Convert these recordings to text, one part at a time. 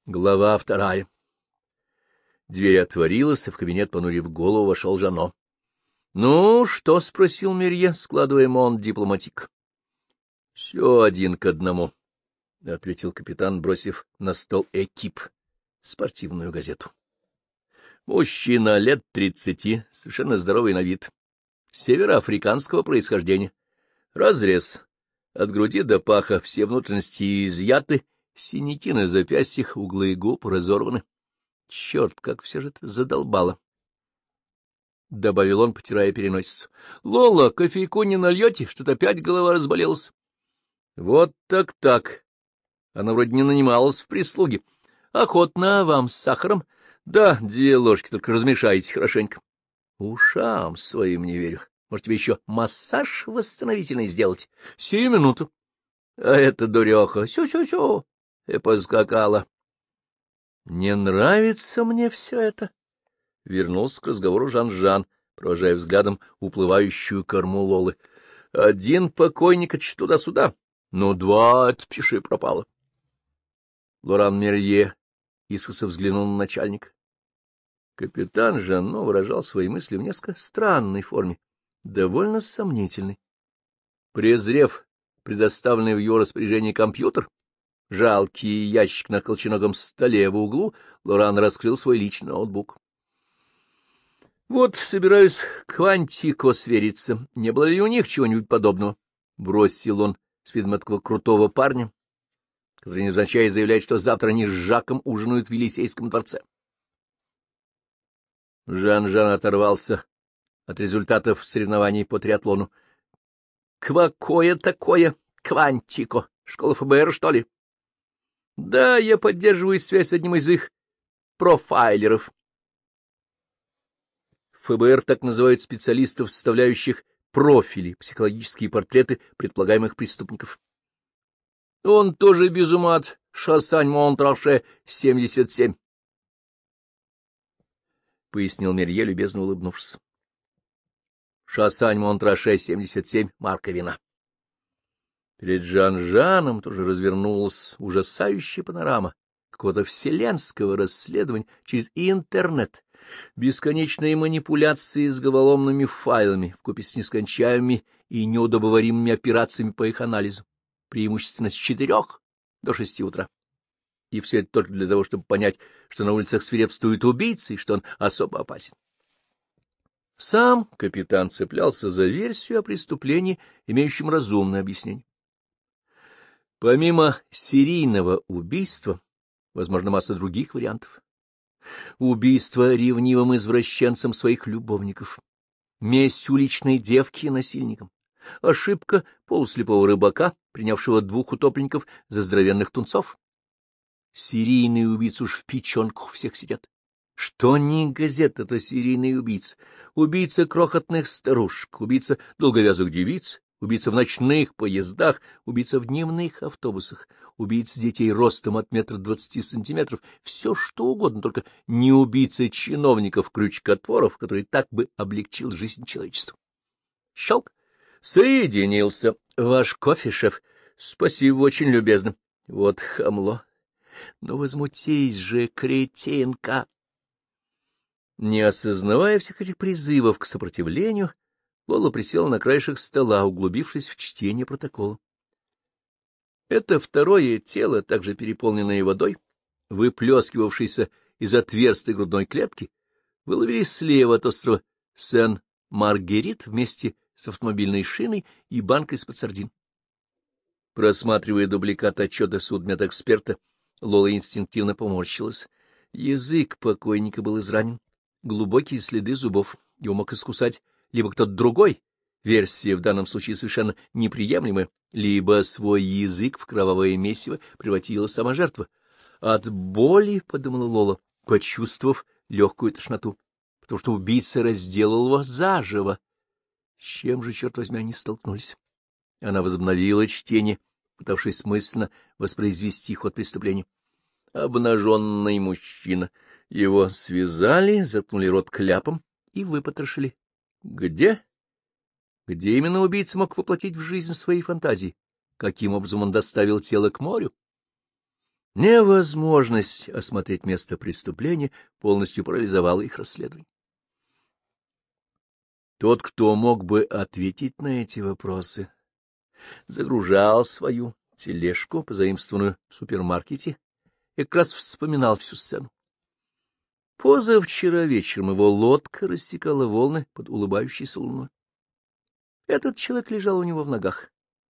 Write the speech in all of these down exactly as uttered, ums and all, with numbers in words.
Глава вторая. Дверь отворилась, и в кабинет, понурив голову, вошел Жано. — Ну, что? — спросил Мерье, складывая мон дипломатик. — Все один к одному, — ответил капитан, бросив на стол «Экип» — спортивную газету. Мужчина лет тридцати, совершенно здоровый на вид, североафриканского происхождения. Разрез. От груди до паха все внутренности изъяты, синяки на запястьях, углы губ разорваны. Черт, как все же это задолбало! — добавил он, потирая переносицу. — Лола, кофейку не нальете? Что-то опять голова разболелась. — Вот так-так. Она вроде не нанималась в прислуге. — Охотно вам с сахаром? — Да, две ложки, только размешайте хорошенько. — Ушам своим не верю. Может, тебе еще массаж восстановительный сделать? — Сию минуту. — А это дуреха. Сю-сю-сю. И поскакала. — Не нравится мне все это. Вернулся к разговору Жан-Жан, провожая взглядом уплывающую корму Лолы. — Один покойник — это туда-сюда, но два — это пиши пропало. Лоран Мерье искоса взглянул на начальника. Капитан Жанно выражал свои мысли в несколько странной форме, довольно сомнительной. Презрев предоставленный в его распоряжение компьютер, жалкий ящик на колченогом столе в углу, Лоран раскрыл свой личный ноутбук. — Вот, собираюсь к Квантико свериться. Не было ли у них чего-нибудь подобного? — бросил он с видом такого крутого парня, который невзначай заявляет, что завтра они с Жаком ужинают в Елисейском дворце. Жан-Жан оторвался от результатов соревнований по триатлону. — Квакое такое? Квантико? Школа эф бэ эр, что ли? — Да, я поддерживаю связь с одним из их профайлеров. эф бэ эр так называют специалистов, составляющих профили, психологические портреты предполагаемых преступников. Он тоже без ума от Шоссань-Монтраше семьдесят семь, — пояснил Мерье, любезно улыбнувшись. Шоссань-Монтраше семьдесят семь — марка вина. Перед Жан-Жаном тоже развернулась ужасающая панорама какого-то вселенского расследования через интернет. Бесконечные манипуляции с головоломными файлами вкупе с нескончаемыми и неудобоваримыми операциями по их анализу, преимущественно с четырех до шести утра. И все это только для того, чтобы понять, что на улицах свирепствует убийца и что он особо опасен. Сам капитан цеплялся за версию о преступлении, имеющем разумное объяснение. Помимо серийного убийства, возможно, масса других вариантов. Убийство ревнивым извращенцем своих любовников, месть уличной девки насильникам, ошибка полуслепого рыбака, принявшего двух утопленников за здоровенных тунцов. Серийные убийцы уж в печенках всех сидят. Что ни газета, то серийный убийца. Убийца крохотных старушек, убийца долговязых девиц, убийца в ночных поездах, убийца в дневных автобусах, убийца детей ростом от метра двадцати сантиметров, все что угодно, только не убийца чиновников-крючкотворов, который так бы облегчил жизнь человечеству. Щелк. Соединился. Ваш кофе, шеф. Спасибо, очень любезно. Вот хамло. Но возмутись же, кретинка! Не осознавая всех этих призывов к сопротивлению, Лола присела на краешек стола, углубившись в чтение протокола. Это второе тело, также переполненное водой, выплескивавшееся из отверстой грудной клетки, выловили слева от острова Сен-Маргерит вместе с автомобильной шиной и банкой из-под сардин. Просматривая дубликат отчета судмедэксперта, Лола инстинктивно поморщилась. Язык покойника был изранен, глубокие следы зубов. Его мог искусать либо кто-то другой, версия в данном случае совершенно неприемлемая, либо свой язык в кровавое месиво превратила сама жертва. От боли, — подумала Лола, почувствовав легкую тошноту, потому что убийца разделал его заживо. С чем же, черт возьми, они столкнулись? Она возобновила чтение, пытавшись мысленно воспроизвести ход преступления. Обнаженный мужчина. Его связали, заткнули рот кляпом и выпотрошили. Где? Где именно убийца мог воплотить в жизнь свои фантазии? Каким образом он доставил тело к морю? Невозможность осмотреть место преступления полностью парализовала их расследование. Тот, кто мог бы ответить на эти вопросы, загружал свою тележку, позаимствованную в супермаркете, и как раз вспоминал всю сцену. Позавчера вечером его лодка рассекала волны под улыбающейся луной. Этот человек лежал у него в ногах.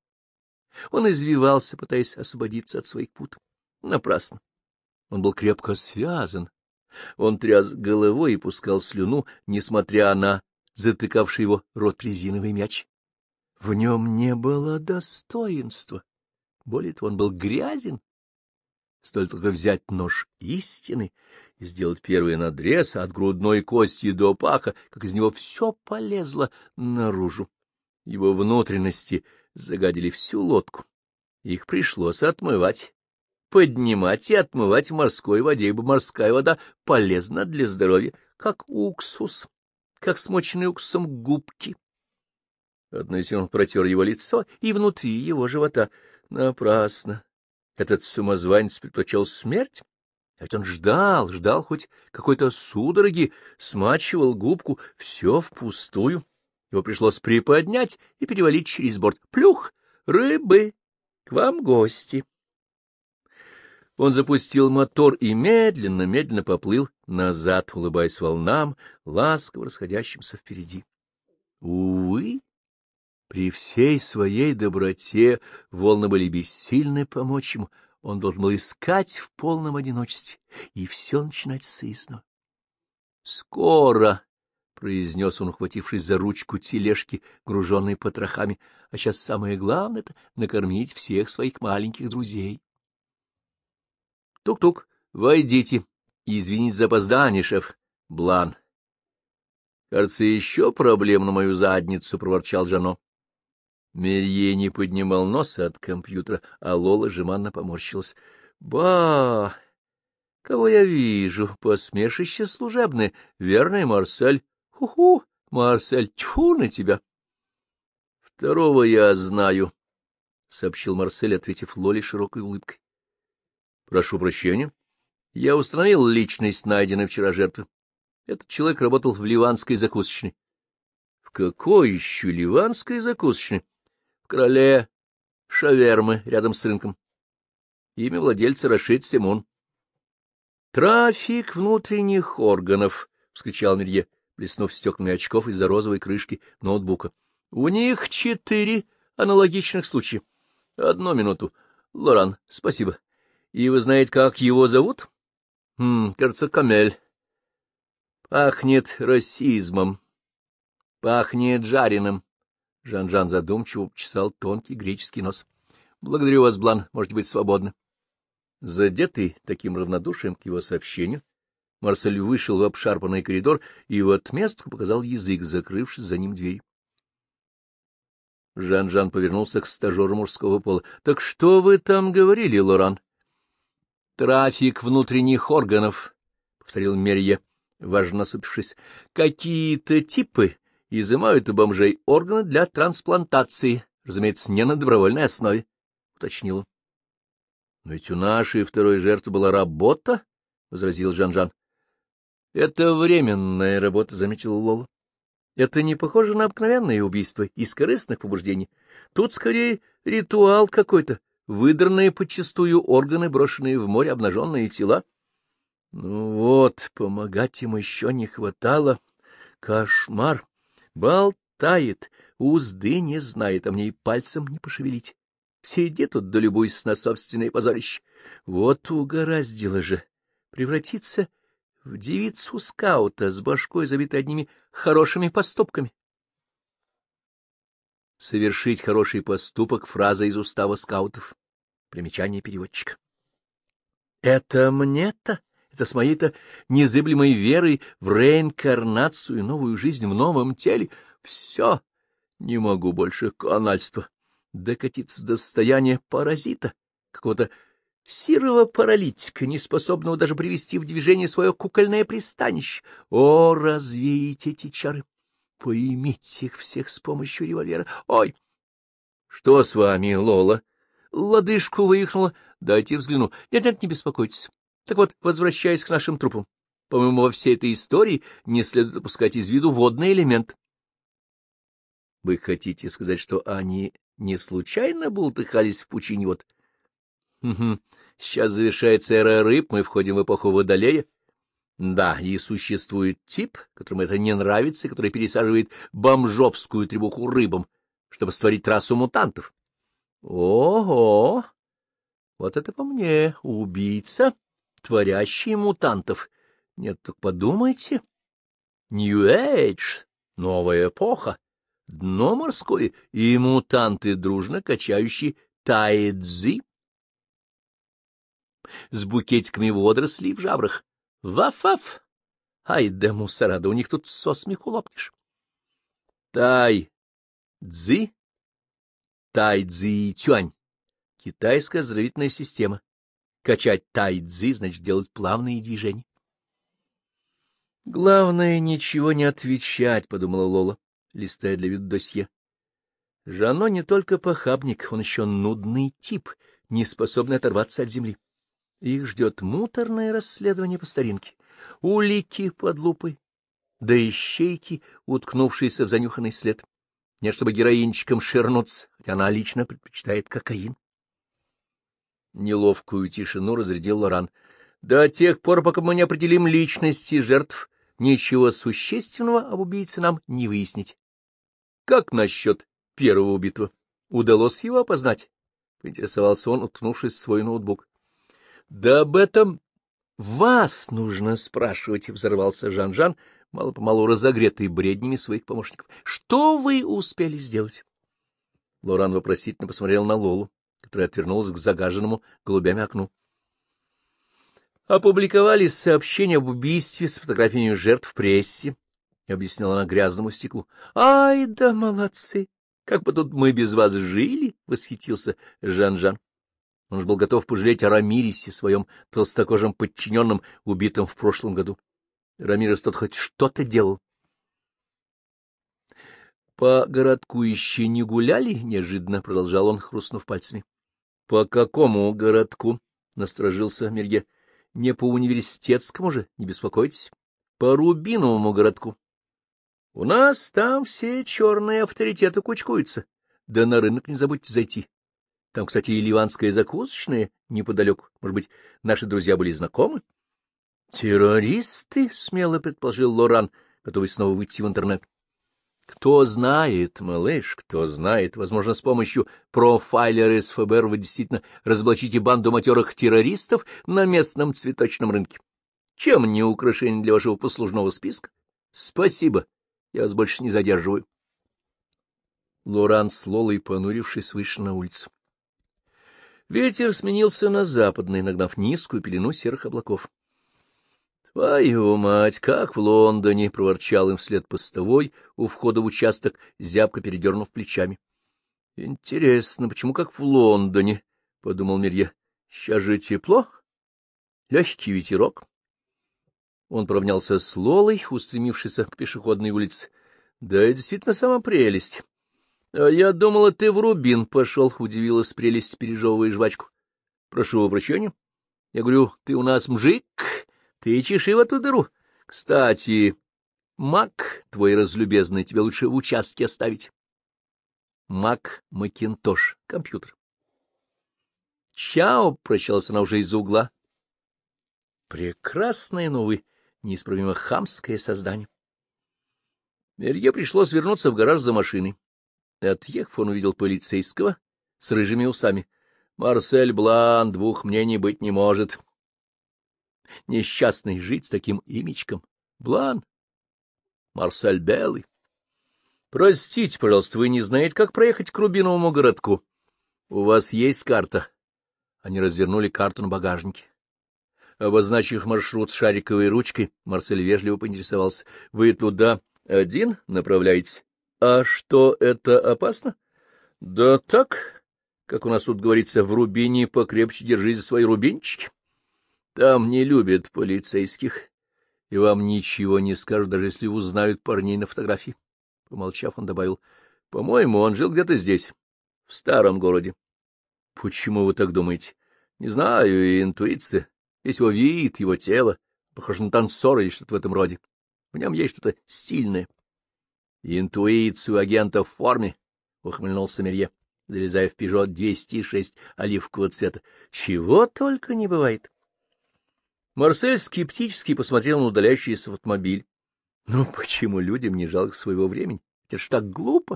Он извивался, пытаясь освободиться от своих пут. Напрасно. Он был крепко связан. Он тряс головой и пускал слюну, несмотря на затыкавший его рот резиновый мяч. В нем не было достоинства. Более того, он был грязен. Стоит только взять нож истины и сделать первый надрез от грудной кости до паха, как из него все полезло наружу. Его внутренности загадили всю лодку. Их пришлось отмывать, поднимать и отмывать в морской воде, ибо морская вода полезна для здоровья, как уксус, как смоченные уксусом губки. Одной из он протер его лицо и внутри его живота. Напрасно. Этот самозванец предпочел смерть, а ведь он ждал, ждал хоть какой-то судороги, смачивал губку, все впустую. Его пришлось приподнять и перевалить через борт. Плюх! Рыбы! К вам гости! Он запустил мотор и медленно-медленно поплыл назад, улыбаясь волнам, ласково расходящимся впереди. Увы! При всей своей доброте волны были бессильны помочь ему, он должен был искать в полном одиночестве и все начинать с изного. «Скоро!» — произнес он, ухватившись за ручку тележки, груженной потрохами, «а сейчас самое главное — это накормить всех своих маленьких друзей». «Тук-тук, войдите. Извините за опоздание, шеф. Блан». «Кажется, еще проблем на мою задницу», — проворчал Жано. Мерье не поднимал носа от компьютера, а Лола жеманно поморщилась. — Ба! Кого я вижу? Посмешище служебное. Верный Марсель. Ху-ху! Марсель, тьфу на тебя! — Второго я знаю, — сообщил Марсель, ответив Лоле широкой улыбкой. — Прошу прощения. Я установил личность найденной вчера жертвы. Этот человек работал в ливанской закусочной. — В какой еще ливанской закусочной? В Кроле шавермы рядом с рынком. Имя владельца Рашид Симон. — Трафик внутренних органов! — вскричал Мерье, блеснув стеклами очков из-за розовой крышки ноутбука. — У них четыре аналогичных случая. Одну минуту. Лоран, спасибо. И вы знаете, как его зовут? Хм, кажется, Камель. Пахнет расизмом. Пахнет жареным. Жан-Жан задумчиво почесал тонкий греческий нос. — Благодарю вас, Блан, можете быть свободны. Задетый таким равнодушием к его сообщению, Марсель вышел в обшарпанный коридор и в отместку показал язык, закрывшись за ним дверь. Жан-Жан повернулся к стажеру мужского пола. — Так что вы там говорили, Лоран? — Трафик внутренних органов, — повторил Мерье, важно насупившись. — Какие-то типы изымают у бомжей органы для трансплантации, разумеется, не на добровольной основе, — уточнил он. — Но ведь у нашей второй жертвы была работа, — возразил Жан-Жан. — Это временная работа, — заметила Лола. — Это не похоже на обыкновенное убийство из корыстных побуждений. Тут скорее ритуал какой-то, выдранные подчистую органы, брошенные в море обнаженные тела. Ну вот, помогать им еще не хватало. Кошмар! Болтает, узды не знает, а мне и пальцем не пошевелить. Сиди тут да любуйся на собственное позорище. Вот угораздило же превратиться в девицу-скаута с башкой, забитой одними хорошими поступками. Совершить хороший поступок — фраза из устава скаутов. Примечание переводчика. Это мне-то? Это с моей-то незыблемой верой в реинкарнацию и новую жизнь в новом теле? Все, не могу больше канальства. Докатиться до состояния паразита, какого-то сирого паралитика, неспособного даже привести в движение свое кукольное пристанище. О, развеять эти чары! Поимите их всех с помощью револьвера. Ой! Что с вами, Лола? лодыжку вывихнула. Дайте взгляну. Нет-нет, не беспокойтесь. Так вот, возвращаясь к нашим трупам. По-моему, во всей этой истории не следует опускать из виду водный элемент. Вы хотите сказать, что они не случайно бултыхались в пучине вод? Угу. Сейчас завершается эра рыб, мы входим в эпоху водолея. Да, и существует тип, которому это не нравится, и который пересаживает бомжовскую требуху рыбам, чтобы створить расу мутантов. Ого! Вот это по мне, убийца, творящий мутантов. Нет, так подумайте. Нью-эйдж, новая эпоха, дно морское и мутанты, дружно качающие тайцзи с букетиками водорослей в жабрах. Ваф-ваф! Ай да мусорада, у них тут со смеху лопнешь. Тай-цзи, тай-цзи-тюань. Китайская оздоровительная система. Качать тай-цзи значит делать плавные движения. Главное, ничего не отвечать, — подумала Лола, листая для вида досье. Жано не только похабник, он еще нудный тип, не способный оторваться от земли. Их ждет муторное расследование по старинке, улики под лупой, да ищейки, уткнувшиеся в занюханный след. Нет, чтобы героинчикам ширнуться, хотя она лично предпочитает кокаин. Неловкую тишину разрядил Лоран. До тех пор, пока мы не определим личности жертв, ничего существенного об убийце нам не выяснить. Как насчет первого убитого? Удалось его опознать? — поинтересовался он, уткнувшись в свой ноутбук. — Да об этом вас нужно спрашивать, — взорвался Жан-Жан, мало-помалу разогретый бреднями своих помощников. — Что вы успели сделать? Лоран вопросительно посмотрел на Лолу, которая отвернулась к загаженному голубями окну. — Опубликовали сообщение об убийстве с фотографиями жертв в прессе, — объясняла она грязному стеклу. — Ай да молодцы! Как бы тут мы без вас жили! — восхитился Жан-Жан. Он же был готов пожалеть о Рамирисе, своем толстокожем подчиненном, убитом в прошлом году. Рамирес тот хоть что-то делал. — По городку еще не гуляли? — неожиданно продолжал он, хрустнув пальцами. — По какому городку? — насторожился Мерье. — Не по университетскому же, не беспокойтесь. По Рубиновому городку. У нас там все черные авторитеты кучкуются. Да на рынок не забудьте зайти. Там, кстати, и ливанская закусочная неподалеку. Может быть, наши друзья были знакомы? — Террористы? — смело предположил Лоран, готовый снова выйти в интернет. — Кто знает, малыш, кто знает. Возможно, с помощью профайлера из эф бэ эр вы действительно разоблачите банду матерых террористов на местном цветочном рынке. Чем не украшение для вашего послужного списка? Спасибо. Я вас больше не задерживаю. Лоран с Лолой, понурившись, вышли на улицу. Ветер сменился на западный, нагнав низкую пелену серых облаков. — Твою мать, как в Лондоне! — проворчал им вслед постовой у входа в участок, зябко передернув плечами. — Интересно, почему как в Лондоне? — подумал Мерье. — Сейчас же тепло, легкий ветерок. Он поравнялся с Лолой, устремившейся к пешеходной улице. — Да, и действительно сама прелесть. — А я думала, ты в Рубин пошел, — удивилась прелесть, пережевывая жвачку. — Прошу прощения. Я говорю, ты у нас мжик, ты чеши в эту дыру. Кстати, Мак, твой разлюбезный, тебе лучше в участке оставить. Мак Макинтош, компьютер. — Чао, — прощалась она уже из-за угла. Прекрасное, но, увы, неисправимо хамское создание. Мерье пришлось вернуться в гараж за машиной. Отъехав, он увидел полицейского с рыжими усами. Марсель Блан, двух мнений быть не может. Несчастный жить с таким имечком. Блан. Марсель Белый. Простите, пожалуйста, вы не знаете, как проехать к Рубиновому городку? У вас есть карта? Они развернули карту на багажнике. Обозначив маршрут шариковой ручкой, Марсель вежливо поинтересовался. — Вы туда один направляетесь? — А что, это опасно? — Да так, как у нас тут говорится, в Рубине покрепче держи за свои рубинчики. Там не любят полицейских, и вам ничего не скажут, даже если узнают парней на фотографии. Помолчав, он добавил. — По-моему, он жил где-то здесь, в старом городе. — Почему вы так думаете? — Не знаю, интуиция. Весь его вид, его тело. Похож на танцора или что-то в этом роде. В нем есть что-то стильное. — Интуицию агента в форме, — ухмыльнулся Мерье, залезая в «Пежо двести шесть» оливкового цвета. — Чего только не бывает. Марсель скептически посмотрел на удаляющийся автомобиль. Ну, почему людям не жалко своего времени? Это ж так глупо.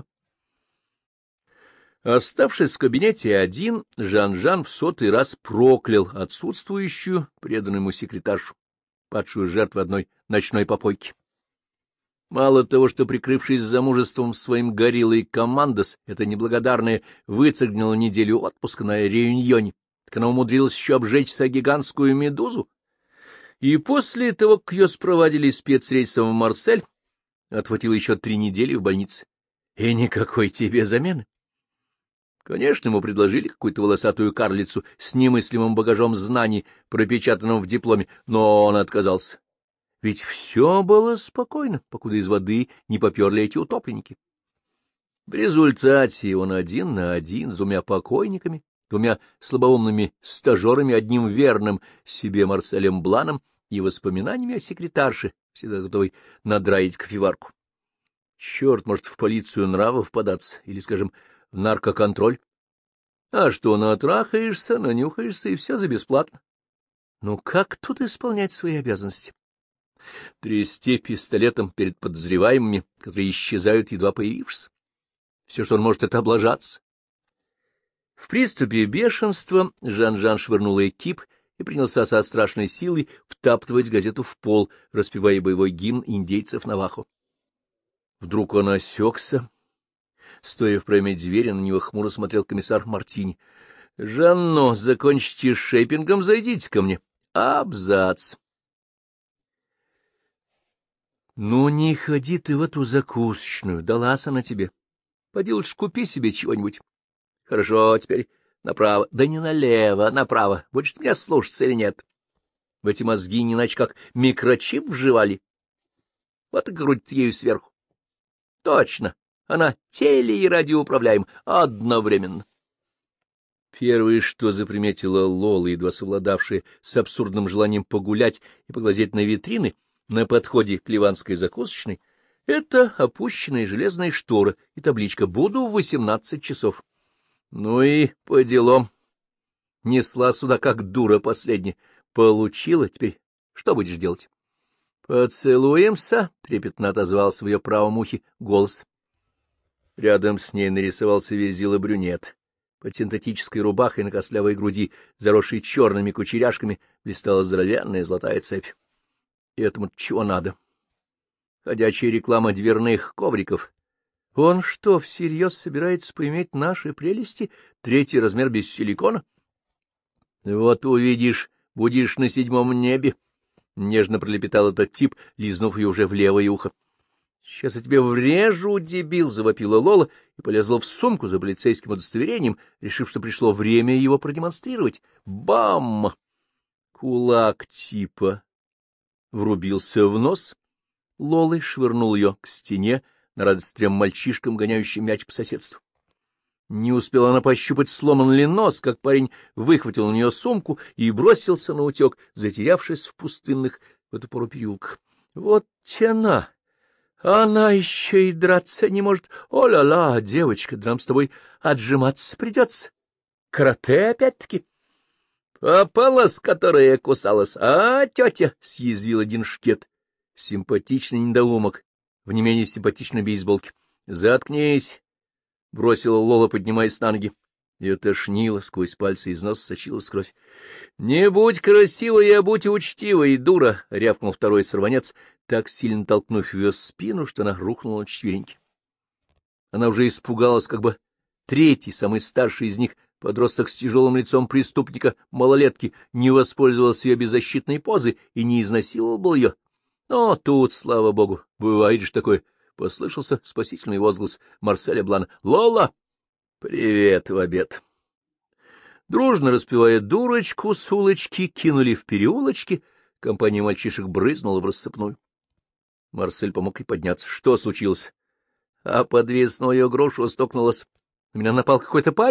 Оставшись в кабинете один, Жан-Жан в сотый раз проклял отсутствующую преданную ему секретаршу, падшую жертву одной ночной попойки. Мало того, что, прикрывшись замужеством своим гориллой командос, эта неблагодарная выцегнила неделю отпуска на реюньоне, так она умудрилась еще обжечься гигантскую медузу. И после того, как ее спровадили спецрейсом в Марсель, отхватила еще три недели в больнице. И никакой тебе замены. Конечно, ему предложили какую-то волосатую карлицу с немыслимым багажом знаний, пропечатанным в дипломе, но он отказался. Ведь все было спокойно, покуда из воды не поперли эти утопленники. В результате он один на один с двумя покойниками, двумя слабоумными стажерами, одним верным себе Марселем Бланом и воспоминаниями о секретарше, всегда готовой надраить кофеварку. Черт, может, в полицию нравов податься, или, скажем, в наркоконтроль. А что, натрахаешься, нанюхаешься, и все за бесплатно. Ну как тут исполнять свои обязанности? Трясти пистолетом перед подозреваемыми, которые исчезают, едва появившись. Все, что он может, это облажаться. В приступе бешенства Жан-Жан швырнул экип и принялся со страшной силой втаптывать газету в пол, распевая боевой гимн индейцев Навахо. Вдруг он осекся. Стоя в проеме двери, на него хмуро смотрел комиссар Мартини. — Жанно, закончите с шейпингом, зайдите ко мне. Абзац. — Ну, не ходи ты в эту закусочную, далась она тебе. Поди лучше купи себе чего-нибудь. — Хорошо, теперь направо. — Да не налево, а направо. Будешь ты меня слушаться или нет? В эти мозги не иначе как микрочип вживали. Вот и грудь ею сверху. — Точно. Она теле- и радиоуправляем одновременно. Первое, что заприметила Лола, едва совладавшая с абсурдным желанием погулять и поглазеть на витрины на подходе к ливанской закусочной, это опущенная железная штора и табличка «Буду в восемнадцать часов». Ну и по делам. Несла сюда как дура последняя. Получила, теперь что будешь делать? «Поцелуемся», — трепетно отозвался в ее правом ухе голос. Рядом с ней нарисовался Верзила брюнет. Под синтетической рубахой на костлявой груди, заросшей черными кучеряшками, блистала здоровенная золотая цепь. И этому чего надо? Ходячая реклама дверных ковриков. Он что, всерьез собирается поиметь наши прелести? Третий размер без силикона? Вот увидишь, будешь на седьмом небе. Нежно пролепетал этот тип, лизнув ее уже в левое ухо. — Сейчас я тебе врежу, дебил! — завопила Лола и полезла в сумку за полицейским удостоверением, решив, что пришло время его продемонстрировать. Бам! Кулак типа врубился в нос. Лолой швырнул ее к стене, на радость трем мальчишкам, гоняющим мяч по соседству. Не успела она пощупать, сломан ли нос, как парень выхватил у нее сумку и бросился на утек, затерявшись в пустынных в эту пору переулках. Вот тяна! Она еще и драться не может. О-ля-ля, девочка, да нам с тобой отжиматься придется. Карате опять-таки. Попалась, которая кусалась. А, тетя, съязвил один шкет. Симпатичный недоумок в не менее симпатичной бейсболке. Заткнись, бросила Лола, поднимаясь на ноги. Ее тошнило, сквозь пальцы из носа сочилась кровь. — Не будь красивой, а будь учтивой, дура! — рявкнул второй сорванец, так сильно толкнув ее спину, что она рухнула на четвереньки. Она уже испугалась, как бы третий, самый старший из них, подросток с тяжелым лицом преступника, малолетки, не воспользовался ее беззащитной позой и не изнасиловал бы ее. Но тут, слава богу, бывает же такое, послышался спасительный возглас Марселя Блана. — Лола! Привет в обед! Дружно распевая дурочку с улочки, кинули в переулочки, компания мальчишек брызнула в рассыпную. Марсель помог ей подняться. Что случилось? А подвесную грушу стукнулась. На меня напал какой-то парень?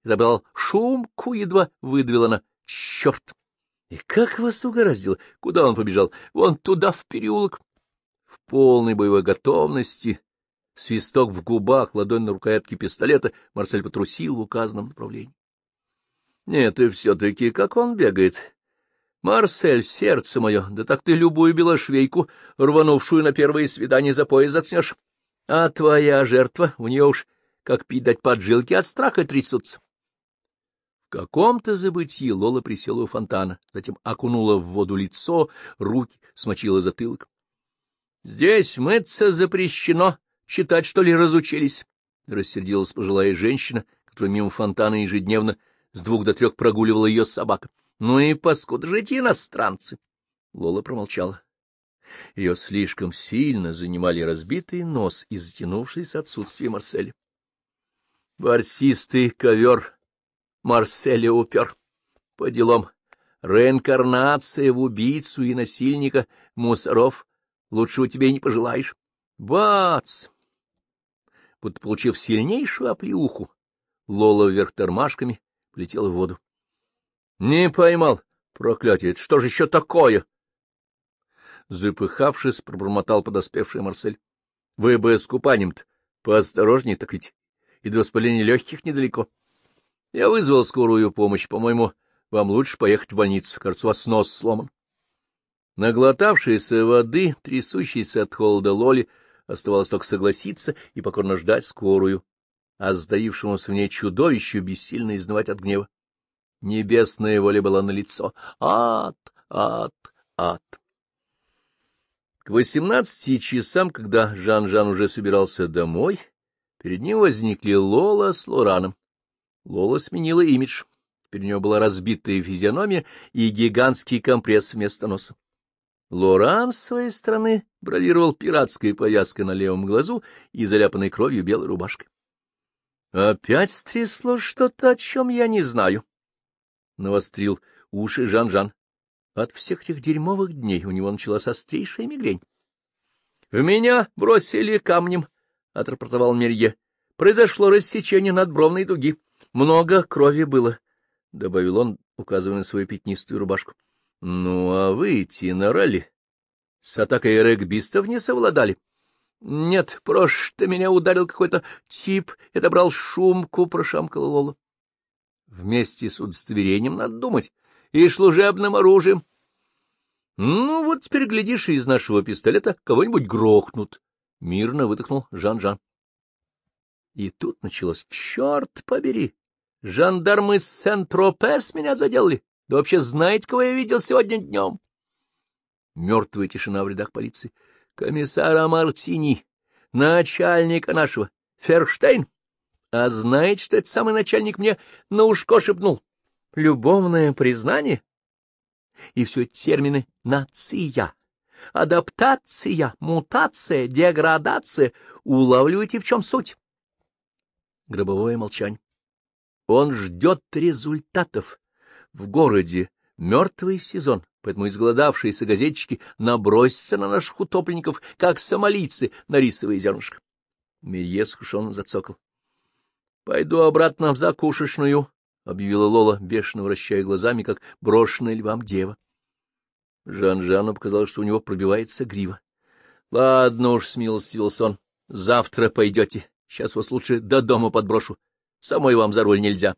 Изабрал шумку, едва выдавила она. Черт! И как вас угораздило? Куда он побежал? Вон туда, в переулок. В полной боевой готовности, свисток в губах, ладонь на рукоятке пистолета, Марсель потрусил в указанном направлении. Нет, и все-таки как он бегает. Марсель, сердце мое, да так ты любую белошвейку, рванувшую на первое свидание, за пояс заткнешь. А твоя жертва, у нее уж как пить дать поджилки от страха трясутся. В каком-то забытии Лола присела у фонтана, затем окунула в воду лицо, руки, смочила затылок. — Здесь мыться запрещено, читать, что ли, разучились? — рассердилась пожилая женщина, которая мимо фонтана ежедневно с двух до трех прогуливала ее собака. — Ну и паскуда же эти иностранцы! Лола промолчала. Ее слишком сильно занимали разбитый нос и затянувшееся отсутствие Марселя. Ворсистый ковер Марселя упер. По делам. Реинкарнация в убийцу и насильника мусоров. Лучшего тебе и не пожелаешь. Бац! Будто получив сильнейшую оплеуху, Лола вверх тормашками полетела в воду. — Не поймал. Проклятие! Это что же еще такое? Запыхавшись, пробормотал подоспевший Марсель. — Вы бы с купанием-то поосторожнее, так ведь и до воспаления легких недалеко. Я вызвал скорую помощь. По-моему, вам лучше поехать в больницу. Кажется, у вас нос сломан. Наглотавшаяся воды, трясущейся от холода Лоли, оставалось только согласиться и покорно ждать скорую, а сдаившемуся в ней чудовищу бессильно изнывать от гнева. Небесная воля была налицо. Ад, ад, ад. К восемнадцати часам, когда Жан-Жан уже собирался домой, перед ним возникли Лола с Лораном. Лола сменила имидж. Теперь у нее была разбитая физиономия и гигантский компресс вместо носа. Лоран, с своей стороны, бравировал пиратской повязкой на левом глазу и заляпанной кровью белой рубашкой. — Опять стряслось что-то, о чем я не знаю, — навострил уши Жан-Жан. От всех этих дерьмовых дней у него началась острейшая мигрень. — В меня бросили камнем, — отрапортовал Мерье. — Произошло рассечение надбровной дуги. Много крови было, — добавил он, указывая на свою пятнистую рубашку. — Ну, а вы, Тинорелли, с атакой регбистов не совладали? — Нет, просто меня ударил какой-то тип, это брал шумку, — прошамкала Лола. — Вместе с удостоверением, надо думать, и служебным оружием. — Ну, вот теперь, глядишь, из нашего пистолета кого-нибудь грохнут, — мирно выдохнул Жан-Жан. И тут началось: черт побери! Жандармы из Сент-Тропес меня заделали. Да вообще знаете, кого я видел сегодня днем? Мертвая тишина в рядах полиции. Комиссара Мартини, начальника нашего, Ферштейн. А знаете, что этот самый начальник мне на ушко шепнул? Любовное признание? И все термины «нация», «адаптация», «мутация», «деградация». Улавливаете, в чем суть? Гробовое молчание. Он ждет результатов. В городе мертвый сезон, поэтому изголодавшиеся газетчики набросятся на наших утопленников, как сомалийцы на рисовое зернышко. Мерье сокрушенно зацокал. — Пойду обратно в закушечную, — объявила Лола, бешено вращая глазами, как брошенная львам дева. Жан-Жану показалось, что у него пробивается грива. — Ладно уж, — смилостивился он, — завтра пойдете. Сейчас вас лучше до дома подброшу. Самой вам за руль нельзя.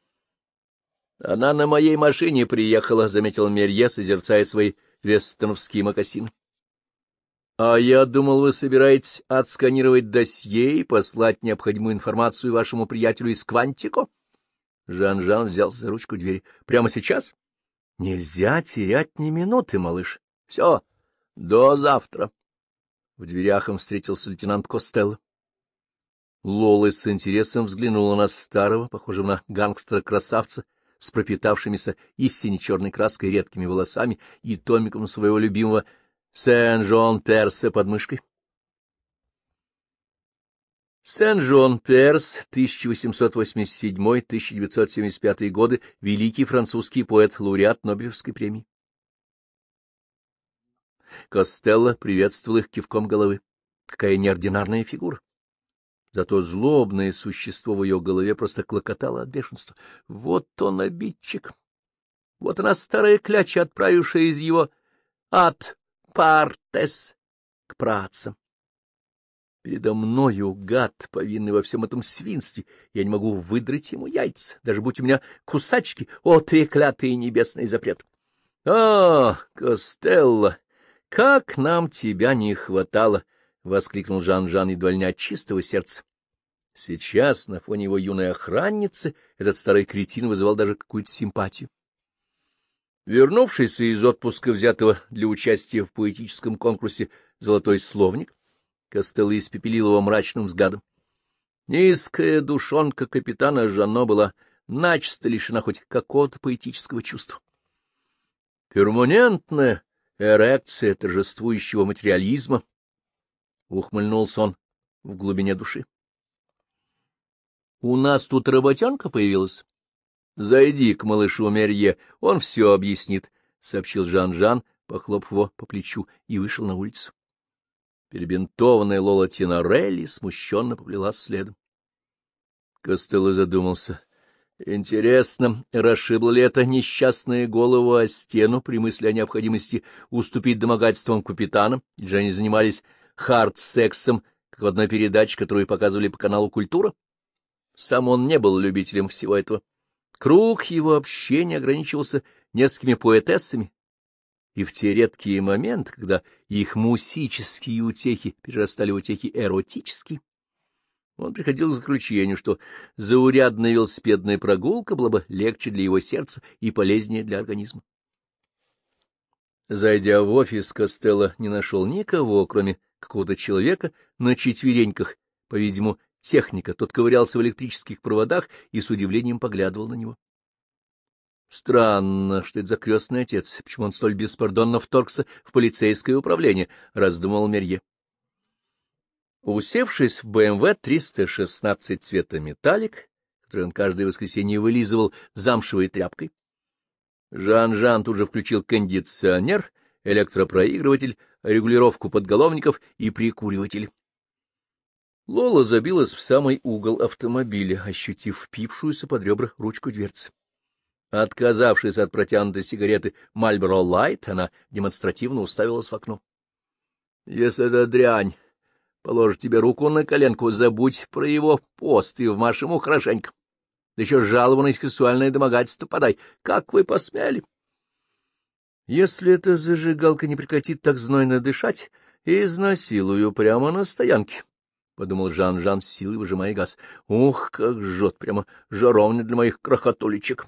— Она на моей машине приехала, — заметил Мерье, созерцая свои вестоновские мокасины. — А я думал, вы собираетесь отсканировать досье и послать необходимую информацию вашему приятелю из Квантико? Жан-Жан взялся за ручку двери. — Прямо сейчас? — Нельзя терять ни минуты, малыш. — Все, до завтра. В дверях им встретился лейтенант Костелло. Лола с интересом взглянула на старого, похожего на гангстера-красавца, с пропитавшимися истине черной краской редкими волосами и томиком своего любимого Сен-Жон-Перса под мышкой. Сен-Жон-Перс, тысяча восемьсот восемьдесят седьмой — тысяча девятьсот семьдесят пятый годы, великий французский поэт, лауреат Нобелевской премии. Костелло приветствовал их кивком головы. Какая неординарная фигура! Зато злобное существо в ее голове просто клокотало от бешенства. Вот он, обидчик! Вот она, старая кляча, отправившая из его ад партес к працам. Передо мною гад, повинный во всем этом свинстве. Я не могу выдрать ему яйца, даже будь у меня кусачки. О, треклятый небесный запрет! — А, Костелло, как нам тебя не хватало! — воскликнул Жан-Жан едва ли не от чистого сердца. Сейчас, на фоне его юной охранницы, этот старый кретин вызывал даже какую-то симпатию. Вернувшийся из отпуска, взятого для участия в поэтическом конкурсе «Золотой словник», Костелло испепелил его мрачным взглядом. Низкая душонка капитана Жанно была начисто лишена хоть какого-то поэтического чувства. Перманентная эрекция торжествующего материализма, — ухмыльнулся он в глубине души. — У нас тут работенка появилась. Зайди к малышу Мерье, он все объяснит, — сообщил Жан-Жан, похлопав его по плечу, и вышел на улицу. Перебинтованная Лола Тинорелли смущенно поплелась следом. Костелло задумался. Интересно, расшибла ли эта несчастная голову о стену при мысли о необходимости уступить домогательствам капитана, или же они занимались хард-сексом, как в одной передаче, которую показывали по каналу «Культура»? Сам он не был любителем всего этого. Круг его общения ограничивался несколькими поэтессами, и в те редкие моменты, когда их мусические утехи перерастали в утехи эротические, он приходил к заключению, что заурядная велосипедная прогулка была бы легче для его сердца и полезнее для организма. Зайдя в офис, Костелло не нашел никого, кроме какого-то человека на четвереньках, по-видимому, техника. Тот ковырялся в электрических проводах и с удивлением поглядывал на него. Странно, что это за крестный отец, почему он столь беспардонно вторгся в полицейское управление, — раздумал Мерье. Усевшись в бэ эм вэ триста шестнадцать цвета металлик, который он каждое воскресенье вылизывал замшевой тряпкой, Жан-Жан тут же включил кондиционер, электропроигрыватель, регулировку подголовников и прикуриватель. Лола забилась в самый угол автомобиля, ощутив впившуюся под ребра ручку дверцы. Отказавшись от протянутой сигареты Marlboro Light, она демонстративно уставилась в окно. — Если эта дрянь положит тебе руку на коленку, забудь про его пост и вмажь ему хорошенько. Да еще жалобу на сексуальное домогательство подай. Как вы посмели? Если эта зажигалка не прекратит так знойно дышать, изнасилую прямо на стоянке, — подумал Жан-Жан с силой, выжимая газ. Ух, как жжет, прямо жаровня для моих крохотулечек.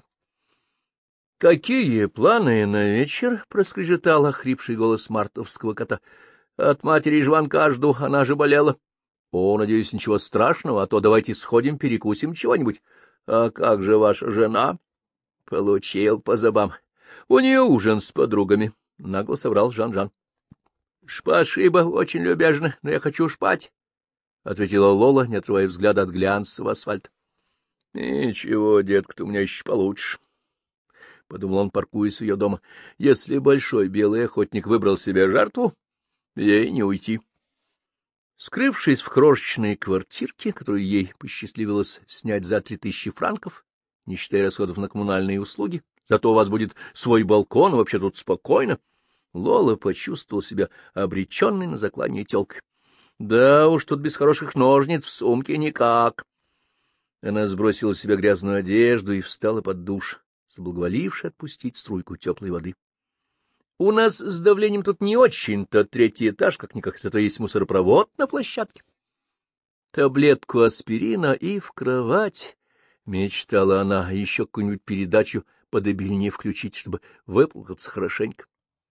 — Какие планы на вечер? — проскрежетал охрипший голос мартовского кота. — От матери жванка жду, она же болела. — О, надеюсь, ничего страшного, а то давайте сходим, перекусим чего-нибудь. — А как же ваша жена? — Получил по зубам. — У нее ужин с подругами, — нагло соврал Жан-Жан. — Спасибо, очень любезно, но я хочу спать, — ответила Лола, не отрывая взгляда от глянцевого асфальта. — Ничего, детка, ты у меня еще получше. — подумал он, паркуясь у ее дома. — Если большой белый охотник выбрал себе жертву, ей не уйти. Скрывшись в крошечной квартирке, которую ей посчастливилось снять за три тысячи франков, не считая расходов на коммунальные услуги, зато у вас будет свой балкон, и вообще тут спокойно, Лола почувствовала себя обреченной на заклание телкой. Да уж, тут без хороших ножниц в сумке никак. Она сбросила с себя грязную одежду и встала под душ, соблаговоливши отпустить струйку теплой воды. У нас с давлением тут не очень-то, третий этаж, как-никак, зато есть мусоропровод на площадке. Таблетку аспирина и в кровать, — мечтала она, — еще какую-нибудь передачу подобильнее включить, чтобы выплакаться хорошенько.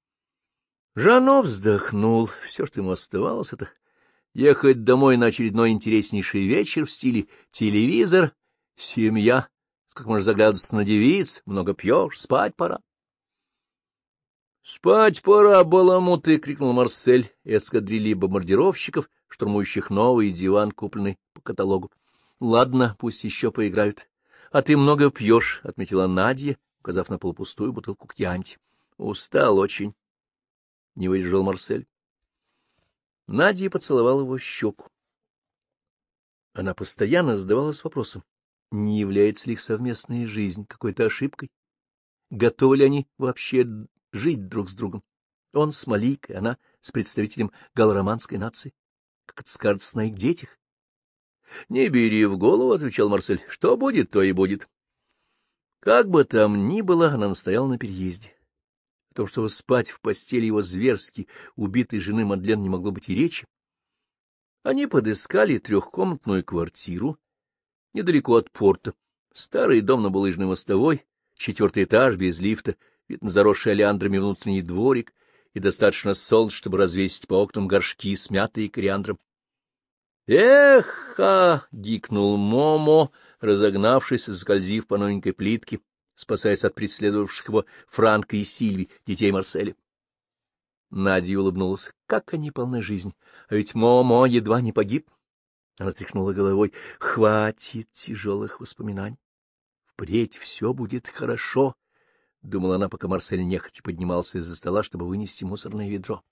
Жано вздохнул. Все, что ему оставалось, — это ехать домой на очередной интереснейший вечер в стиле телевизор, семья, как можно заглядываться на девиц, много пьешь, спать пора. — Спать пора, баламуты! — крикнул Марсель эскадрильи бомбардировщиков, штурмующих новый диван, купленный по каталогу. — Ладно, пусть еще поиграют. — А ты много пьешь, — отметила Надя, указав на полупустую бутылку кьянти. — Устал очень, — не выдержал Марсель. Надя поцеловал его в щеку. Она постоянно задавалась вопросом, не является ли их совместная жизнь какой-то ошибкой, готовы ли они вообще жить друг с другом. Он с Маликой, она с представителем галло-романской нации. Как это скажется на их детях? — Не бери в голову, — отвечал Марсель, — что будет, то и будет. Как бы там ни было, она настояла на переезде. О том, чтобы спать в постели его зверски убитой жены Мадлен, не могло быть и речи. Они подыскали трехкомнатную квартиру недалеко от порта. Старый дом на булыжной мостовой, четвертый этаж без лифта, вид на заросший олеандрами внутренний дворик и достаточно солнца, чтобы развесить по окнам горшки, смятые кориандром. «Эх-ха!» — гикнул Момо, разогнавшись и скользив по новенькой плитке, спасаясь от преследовавших его Франка и Сильви, детей Марселя. Надя улыбнулась. Как они полны жизни! А ведь Момо едва не погиб. Она тряхнула головой. Хватит тяжелых воспоминаний. Впредь все будет хорошо, — думала она, пока Марсель нехотя поднимался из-за стола, чтобы вынести мусорное ведро.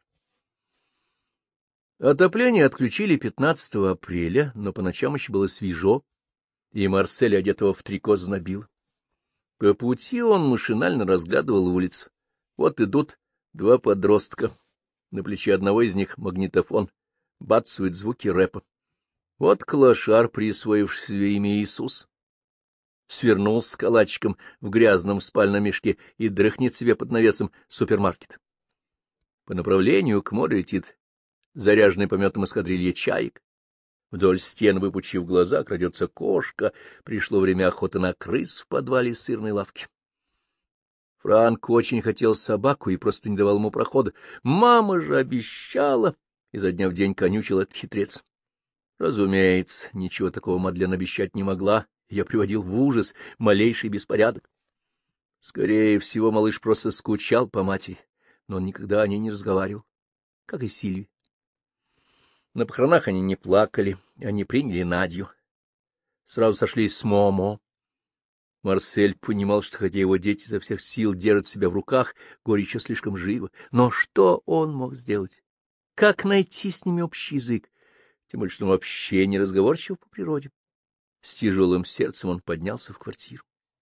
Отопление отключили пятнадцатого апреля, но по ночам еще было свежо, и Марсель, одетого в трико, знобил. По пути он машинально разглядывал улицу. Вот идут два подростка. На плече одного из них магнитофон, бацают звуки рэпа. Вот клошар, присвоивший себе имя Иисус, свернулся калачиком в грязном спальном мешке и дрыхнет себе под навесом супермаркет. По направлению к морю летит заряженный пометом эскадрилья чаек. Вдоль стен, выпучив глаза, крадется кошка. Пришло время охоты на крыс в подвале сырной лавки. Франк очень хотел собаку и просто не давал ему прохода. Мама же обещала, изо дня в день конючил этот хитрец. Разумеется, ничего такого Мадлен обещать не могла. Ее приводил в ужас малейший беспорядок. Скорее всего, малыш просто скучал по матери, но он никогда о ней не разговаривал, как и Сильви. На похоронах они не плакали, они приняли Надю. Сразу сошлись с Момо. Марсель понимал, что хотя его дети изо всех сил держат себя в руках, горе еще слишком живо. Но что он мог сделать? Как найти с ними общий язык? Тем более, что он вообще не разговорчив по природе. С тяжелым сердцем он поднялся в квартиру.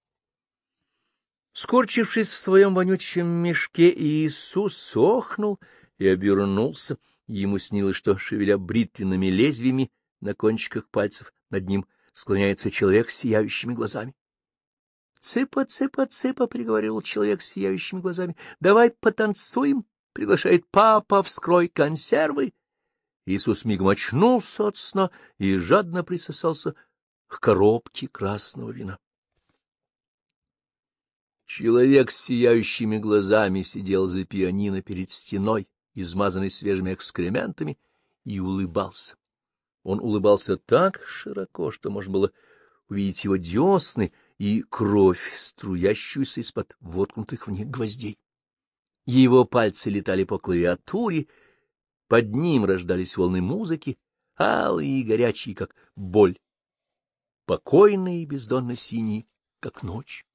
Скорчившись в своем вонючем мешке, Иисус охнул и обернулся. Ему снилось, что, шевеля бритвенными лезвиями на кончиках пальцев, над ним склоняется человек с сияющими глазами. — Цыпа, цыпа, цыпа, — приговорил человек с сияющими глазами. — Давай потанцуем, — приглашает папа, — вскрой консервы. Иисус мигом очнулся от сна и жадно присосался к коробке красного вина. Человек с сияющими глазами сидел за пианино перед стеной, измазанной свежими экскрементами, и улыбался. Он улыбался так широко, что можно было увидеть его десны и кровь, струящуюся из-под воткнутых в них гвоздей. Его пальцы летали по клавиатуре, под ним рождались волны музыки, алые и горячие, как боль, покойные и бездонно синие, как ночь.